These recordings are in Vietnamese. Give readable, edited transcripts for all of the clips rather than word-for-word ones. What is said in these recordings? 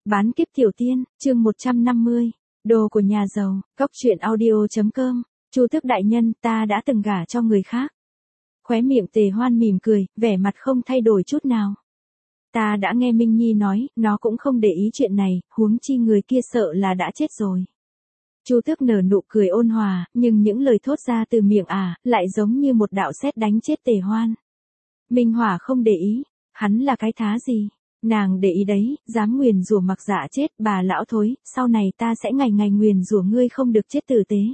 Bán kiếp tiểu tiên, chương 150. Đồ của nhà giàu, góc truyện audio.com. Chu Tước đại nhân, ta đã từng gả cho người khác. Khóe miệng Tề Hoan mỉm cười, vẻ mặt không thay đổi chút nào. Ta đã nghe Minh Nhi nói, nó cũng không để ý chuyện này, huống chi người kia sợ là đã chết rồi. Chu Tước nở nụ cười ôn hòa, nhưng những lời thốt ra từ miệng lại giống như một đạo sét đánh chết Tề Hoan. Minh Hỏa không để ý, hắn là cái thá gì? Nàng để ý đấy, dám nguyền rủa Mặc Dạ chết, bà lão thối, sau này ta sẽ ngày ngày nguyền rủa ngươi không được chết tử tế.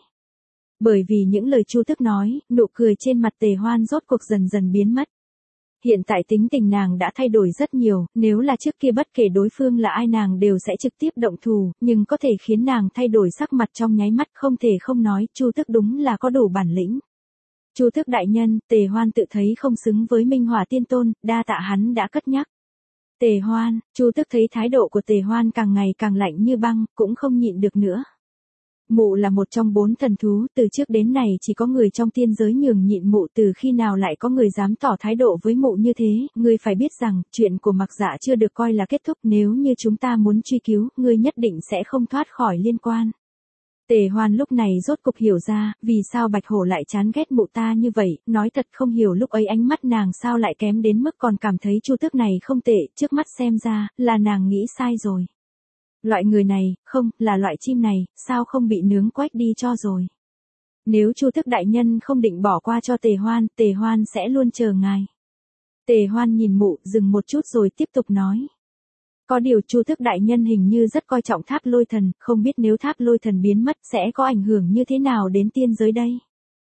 Bởi vì những lời Chu Tước nói, nụ cười trên mặt Tề Hoan rốt cuộc dần dần biến mất. Hiện tại tính tình nàng đã thay đổi rất nhiều, nếu là trước kia bất kể đối phương là ai nàng đều sẽ trực tiếp động thủ, nhưng có thể khiến nàng thay đổi sắc mặt trong nháy mắt không thể không nói, Chu Tước đúng là có đủ bản lĩnh. Chu Tước đại nhân, Tề Hoan tự thấy không xứng với Minh Hỏa tiên tôn, đa tạ hắn đã cất nhắc. Tề Hoan, Chu Tước thấy thái độ của Tề Hoan càng ngày càng lạnh như băng, cũng không nhịn được nữa. Mụ là một trong 4 thần thú, từ trước đến nay chỉ có người trong tiên giới nhường nhịn mụ, từ khi nào lại có người dám tỏ thái độ với mụ như thế, ngươi phải biết rằng, chuyện của Mặc Dạ chưa được coi là kết thúc, nếu như chúng ta muốn truy cứu, ngươi nhất định sẽ không thoát khỏi liên quan. Tề Hoan lúc này rốt cục hiểu ra, vì sao Bạch Hổ lại chán ghét mụ ta như vậy, nói thật không hiểu lúc ấy ánh mắt nàng sao lại kém đến mức còn cảm thấy Chu Tước này không tệ, trước mắt xem ra, là nàng nghĩ sai rồi. Loại người này, không, là loại chim này, sao không bị nướng quách đi cho rồi. Nếu Chu Tước đại nhân không định bỏ qua cho Tề Hoan sẽ luôn chờ ngài. Tề Hoan nhìn mụ, dừng một chút rồi tiếp tục nói. Có điều Chu Tước đại nhân hình như rất coi trọng Tháp Lôi Thần, không biết nếu Tháp Lôi Thần biến mất sẽ có ảnh hưởng như thế nào đến tiên giới đây.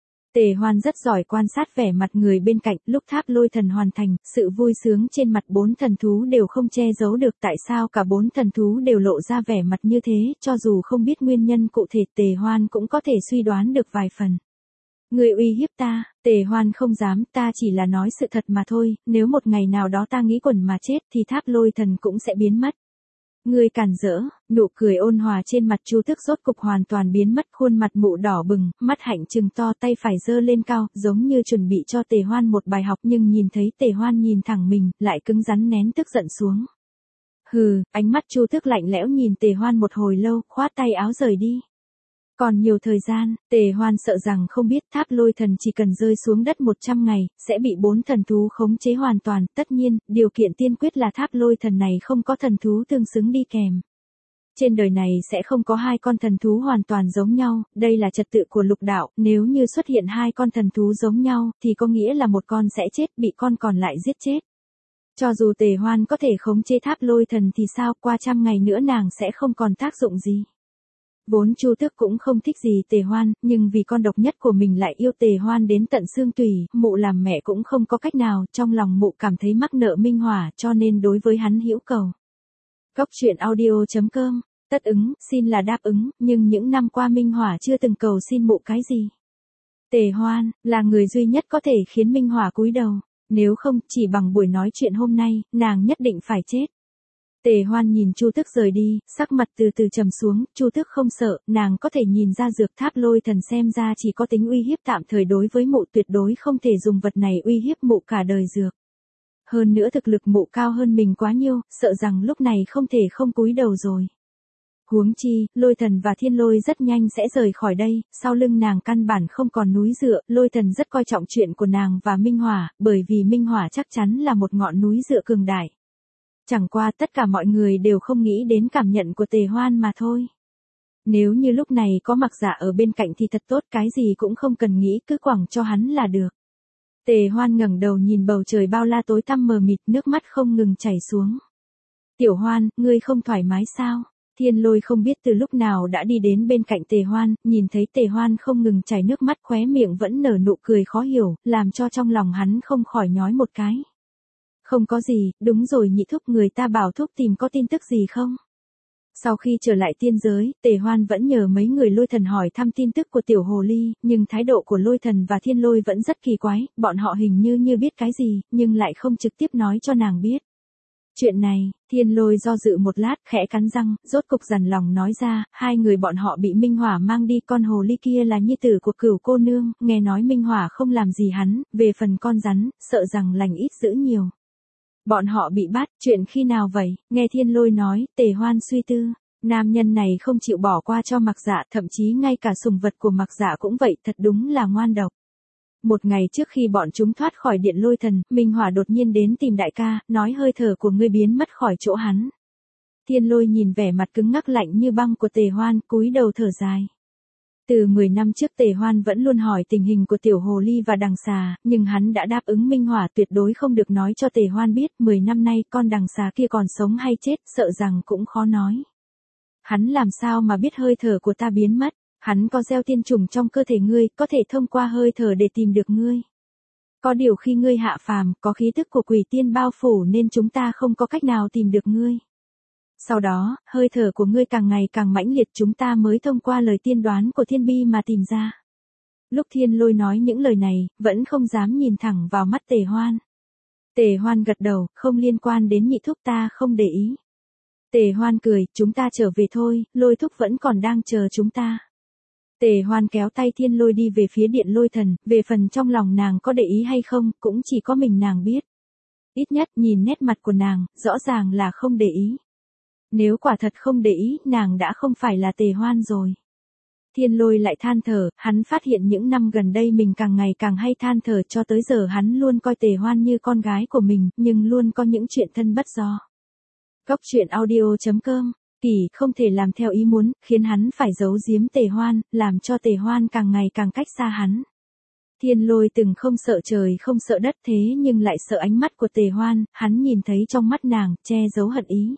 Tề Hoan rất giỏi quan sát vẻ mặt người bên cạnh, lúc Tháp Lôi Thần hoàn thành, sự vui sướng trên mặt 4 thần thú đều không che giấu được, tại sao cả 4 thần thú đều lộ ra vẻ mặt như thế, cho dù không biết nguyên nhân cụ thể Tề Hoan cũng có thể suy đoán được vài phần. Người uy hiếp ta, Tề Hoan không dám, ta chỉ là nói sự thật mà thôi, nếu một ngày nào đó ta nghĩ quẩn mà chết thì Tháp Lôi Thần cũng sẽ biến mất. Ngươi cản rỡ, nụ cười ôn hòa trên mặt Chu Tước rốt cục hoàn toàn biến mất, khuôn mặt mụ đỏ bừng, mắt hạnh trừng to, tay phải giơ lên cao, giống như chuẩn bị cho Tề Hoan một bài học, nhưng nhìn thấy Tề Hoan nhìn thẳng mình, lại cứng rắn nén tức giận xuống. Hừ, ánh mắt Chu Tước lạnh lẽo nhìn Tề Hoan một hồi lâu, khoát tay áo rời đi. Còn nhiều thời gian, Tề Hoan sợ rằng không biết Tháp Lôi Thần chỉ cần rơi xuống đất 100 ngày, sẽ bị 4 thần thú khống chế hoàn toàn, tất nhiên, điều kiện tiên quyết là Tháp Lôi Thần này không có thần thú tương xứng đi kèm. Trên đời này sẽ không có 2 con thần thú hoàn toàn giống nhau, đây là trật tự của lục đạo, nếu như xuất hiện 2 con thần thú giống nhau, thì có nghĩa là một con sẽ chết, bị con còn lại giết chết. Cho dù Tề Hoan có thể khống chế Tháp Lôi Thần thì sao, qua 100 ngày nữa nàng sẽ không còn tác dụng gì. Vốn Chu Tước cũng không thích gì Tề Hoan, nhưng vì con độc nhất của mình lại yêu Tề Hoan đến tận xương tủy, mụ làm mẹ cũng không có cách nào, trong lòng mụ cảm thấy mắc nợ Minh Hỏa, cho nên đối với hắn hữu cầu. Góc truyện audio.com, tất ứng, xin là đáp ứng, nhưng những năm qua Minh Hỏa chưa từng cầu xin mụ cái gì. Tề Hoan, là người duy nhất có thể khiến Minh Hỏa cúi đầu, nếu không, chỉ bằng buổi nói chuyện hôm nay, nàng nhất định phải chết. Tề Hoan nhìn Chu Tước rời đi, sắc mặt từ từ trầm xuống, Chu Tước không sợ, nàng có thể nhìn ra dược Tháp Lôi Thần xem ra chỉ có tính uy hiếp tạm thời đối với mụ, tuyệt đối không thể dùng vật này uy hiếp mụ cả đời dược. Hơn nữa thực lực mụ cao hơn mình quá nhiêu, sợ rằng lúc này không thể không cúi đầu rồi. Huống chi, Lôi Thần và Thiên Lôi rất nhanh sẽ rời khỏi đây, sau lưng nàng căn bản không còn núi dựa, Lôi Thần rất coi trọng chuyện của nàng và Minh Hỏa, bởi vì Minh Hỏa chắc chắn là một ngọn núi dựa cường đại. Chẳng qua tất cả mọi người đều không nghĩ đến cảm nhận của Tề Hoan mà thôi. Nếu như lúc này có Mặc Dạ ở bên cạnh thì thật tốt, cái gì cũng không cần nghĩ, cứ quẳng cho hắn là được. Tề Hoan ngẩng đầu nhìn bầu trời bao la tối tăm mờ mịt, nước mắt không ngừng chảy xuống. Tiểu Hoan, ngươi không thoải mái sao? Thiên Lôi không biết từ lúc nào đã đi đến bên cạnh Tề Hoan, nhìn thấy Tề Hoan không ngừng chảy nước mắt, khóe miệng vẫn nở nụ cười khó hiểu, làm cho trong lòng hắn không khỏi nhói một cái. Không có gì, đúng rồi nhị thúc, người ta bảo thúc tìm có tin tức gì không? Sau khi trở lại tiên giới, Tề Hoan vẫn nhờ mấy người Lôi Thần hỏi thăm tin tức của tiểu hồ ly, nhưng thái độ của Lôi Thần và Thiên Lôi vẫn rất kỳ quái, bọn họ hình như biết cái gì, nhưng lại không trực tiếp nói cho nàng biết. Chuyện này, Thiên Lôi do dự một lát, khẽ cắn răng, rốt cục dằn lòng nói ra, 2 người bọn họ bị Minh Hỏa mang đi, con hồ ly kia là nhi tử của Cửu cô nương, nghe nói Minh Hỏa không làm gì hắn, về phần con rắn, sợ rằng lành ít dữ nhiều. Bọn họ bị bắt, chuyện khi nào vậy? Nghe Thiên Lôi nói, Tề Hoan suy tư. Nam nhân này không chịu bỏ qua cho Mặc Dạ, thậm chí ngay cả sùng vật của Mặc Dạ cũng vậy, thật đúng là ngoan độc. Một ngày trước khi bọn chúng thoát khỏi điện lôi thần, Minh Hỏa đột nhiên đến tìm đại ca, nói hơi thở của ngươi biến mất khỏi chỗ hắn. Thiên Lôi nhìn vẻ mặt cứng ngắc lạnh như băng của Tề Hoan, cúi đầu thở dài. Từ 10 năm trước Tề Hoan vẫn luôn hỏi tình hình của tiểu hồ ly và đằng xà, nhưng hắn đã đáp ứng Minh Hỏa tuyệt đối không được nói cho Tề Hoan biết, 10 năm nay con đằng xà kia còn sống hay chết, sợ rằng cũng khó nói. Hắn làm sao mà biết hơi thở của ta biến mất, hắn có gieo tiên trùng trong cơ thể ngươi, có thể thông qua hơi thở để tìm được ngươi. Có điều khi ngươi hạ phàm, có khí tức của quỷ tiên bao phủ nên chúng ta không có cách nào tìm được ngươi. Sau đó, hơi thở của ngươi càng ngày càng mãnh liệt, chúng ta mới thông qua lời tiên đoán của Thiên Bi mà tìm ra. Lúc Thiên Lôi nói những lời này, vẫn không dám nhìn thẳng vào mắt Tề Hoan. Tề Hoan gật đầu, không liên quan đến nhị thúc, ta không để ý. Tề Hoan cười, chúng ta trở về thôi, Lôi thúc vẫn còn đang chờ chúng ta. Tề Hoan kéo tay Thiên Lôi đi về phía điện lôi thần, về phần trong lòng nàng có để ý hay không, cũng chỉ có mình nàng biết. Ít nhất nhìn nét mặt của nàng, rõ ràng là không để ý. Nếu quả thật không để ý, nàng đã không phải là Tề Hoan rồi. Thiên Lôi lại than thở, hắn phát hiện những năm gần đây mình càng ngày càng hay than thở, cho tới giờ hắn luôn coi Tề Hoan như con gái của mình, nhưng luôn có những chuyện thân bất do. Góc truyện audio.com, Kỳ không thể làm theo ý muốn, khiến hắn phải giấu giếm Tề Hoan, làm cho Tề Hoan càng ngày càng cách xa hắn. Thiên Lôi từng không sợ trời không sợ đất thế nhưng lại sợ ánh mắt của Tề Hoan, hắn nhìn thấy trong mắt nàng, che giấu hận ý.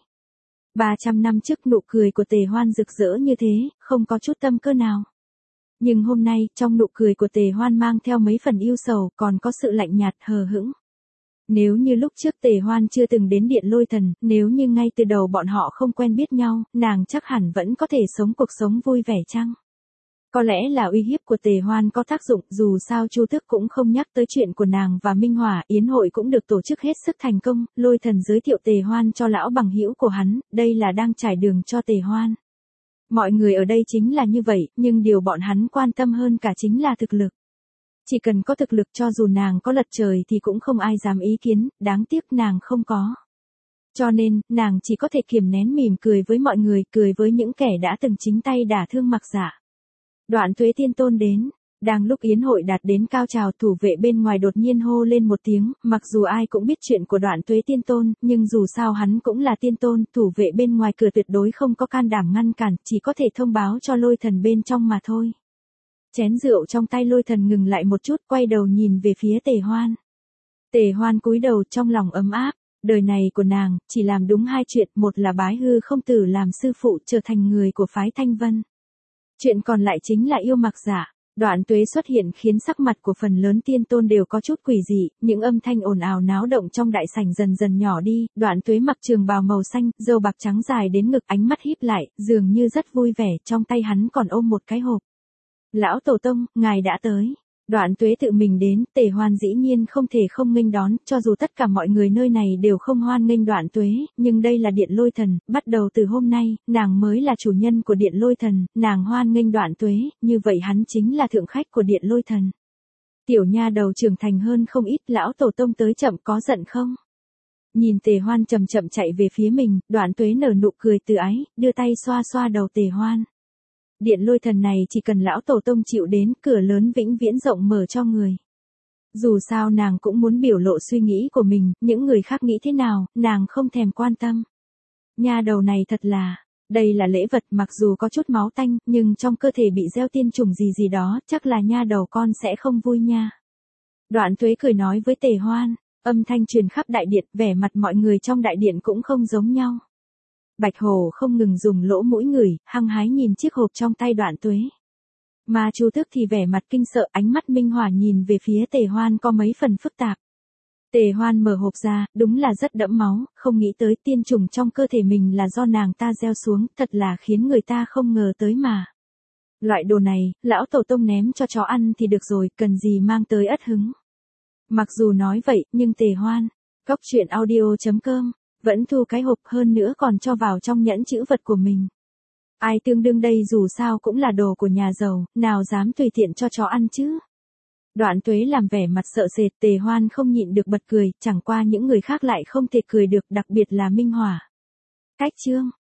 300 năm trước nụ cười của Tề Hoan rực rỡ như thế, không có chút tâm cơ nào. Nhưng hôm nay, trong nụ cười của Tề Hoan mang theo mấy phần yêu sầu, còn có sự lạnh nhạt, hờ hững. Nếu như lúc trước Tề Hoan chưa từng đến điện lôi thần, nếu như ngay từ đầu bọn họ không quen biết nhau, nàng chắc hẳn vẫn có thể sống cuộc sống vui vẻ chăng? Có lẽ là uy hiếp của Tề Hoan có tác dụng, dù sao Chu Tước cũng không nhắc tới chuyện của nàng và Minh Hỏa, yến hội cũng được tổ chức hết sức thành công, lôi thần giới thiệu Tề Hoan cho lão bằng hữu của hắn, đây là đang trải đường cho Tề Hoan. Mọi người ở đây chính là như vậy, nhưng điều bọn hắn quan tâm hơn cả chính là thực lực. Chỉ cần có thực lực cho dù nàng có lật trời thì cũng không ai dám ý kiến, đáng tiếc nàng không có. Cho nên, nàng chỉ có thể kiềm nén mỉm cười với mọi người, cười với những kẻ đã từng chính tay đả thương Mặc Dạ. Đoạn Tuế Tiên Tôn đến, đang lúc yến hội đạt đến cao trào, thủ vệ bên ngoài đột nhiên hô lên một tiếng, mặc dù ai cũng biết chuyện của Đoạn Tuế Tiên Tôn, nhưng dù sao hắn cũng là tiên tôn, thủ vệ bên ngoài cửa tuyệt đối không có can đảm ngăn cản, chỉ có thể thông báo cho lôi thần bên trong mà thôi. Chén rượu trong tay lôi thần ngừng lại một chút, quay đầu nhìn về phía Tề Hoan. Tề Hoan cúi đầu, trong lòng ấm áp, đời này của nàng, chỉ làm đúng hai chuyện, một là bái hư không tử làm sư phụ, trở thành người của phái Thanh Vân. Chuyện còn lại chính là yêu Mặc Dạ. Đoạn Tuế xuất hiện khiến sắc mặt của phần lớn tiên tôn đều có chút quỷ dị, những âm thanh ồn ào náo động trong đại sảnh dần dần nhỏ đi, Đoạn Tuế mặc trường bào màu xanh, râu bạc trắng dài đến ngực, ánh mắt híp lại, dường như rất vui vẻ, trong tay hắn còn ôm một cái hộp. Lão Tổ Tông, ngài đã tới. Đoạn Tuế tự mình đến, Tề Hoan dĩ nhiên không thể không nghênh đón, cho dù tất cả mọi người nơi này đều không hoan nghênh Đoạn Tuế, nhưng đây là điện lôi thần, bắt đầu từ hôm nay, nàng mới là chủ nhân của điện lôi thần, nàng hoan nghênh Đoạn Tuế, như vậy hắn chính là thượng khách của điện lôi thần. Tiểu nha đầu trưởng thành hơn không ít, lão Tổ Tông tới chậm có giận không? Nhìn Tề Hoan chậm chậm chạy về phía mình, Đoạn Tuế nở nụ cười từ ái, đưa tay xoa xoa đầu Tề Hoan. Điện lôi thần này chỉ cần lão Tổ Tông chịu đến, cửa lớn vĩnh viễn rộng mở cho người. Dù sao nàng cũng muốn biểu lộ suy nghĩ của mình, những người khác nghĩ thế nào, nàng không thèm quan tâm. Nha đầu này thật là, đây là lễ vật, mặc dù có chút máu tanh, nhưng trong cơ thể bị gieo tiên trùng gì gì đó, chắc là nha đầu con sẽ không vui nha. Đoạn Tuế cười nói với Tề Hoan, âm thanh truyền khắp đại điện, vẻ mặt mọi người trong đại điện cũng không giống nhau. Bạch Hổ không ngừng dùng lỗ mũi ngửi, hăng hái nhìn chiếc hộp trong tay Đoạn Tuế. Mà Chu Tước thì vẻ mặt kinh sợ, ánh mắt Minh Hỏa nhìn về phía Tề Hoan có mấy phần phức tạp. Tề Hoan mở hộp ra, đúng là rất đẫm máu, không nghĩ tới tiên trùng trong cơ thể mình là do nàng ta gieo xuống, thật là khiến người ta không ngờ tới mà. Loại đồ này, lão Tổ Tông ném cho chó ăn thì được rồi, cần gì mang tới ất hứng. Mặc dù nói vậy, nhưng Tề Hoan, góc truyện audio.com, vẫn thu cái hộp, hơn nữa còn cho vào trong nhẫn chữ vật của mình. Ai tương đương đây, dù sao cũng là đồ của nhà giàu, nào dám tùy tiện cho chó ăn chứ. Đoạn Tuế làm vẻ mặt sợ sệt, Tề Hoan không nhịn được bật cười, chẳng qua những người khác lại không thể cười được, đặc biệt là Minh Hỏa. Cách chương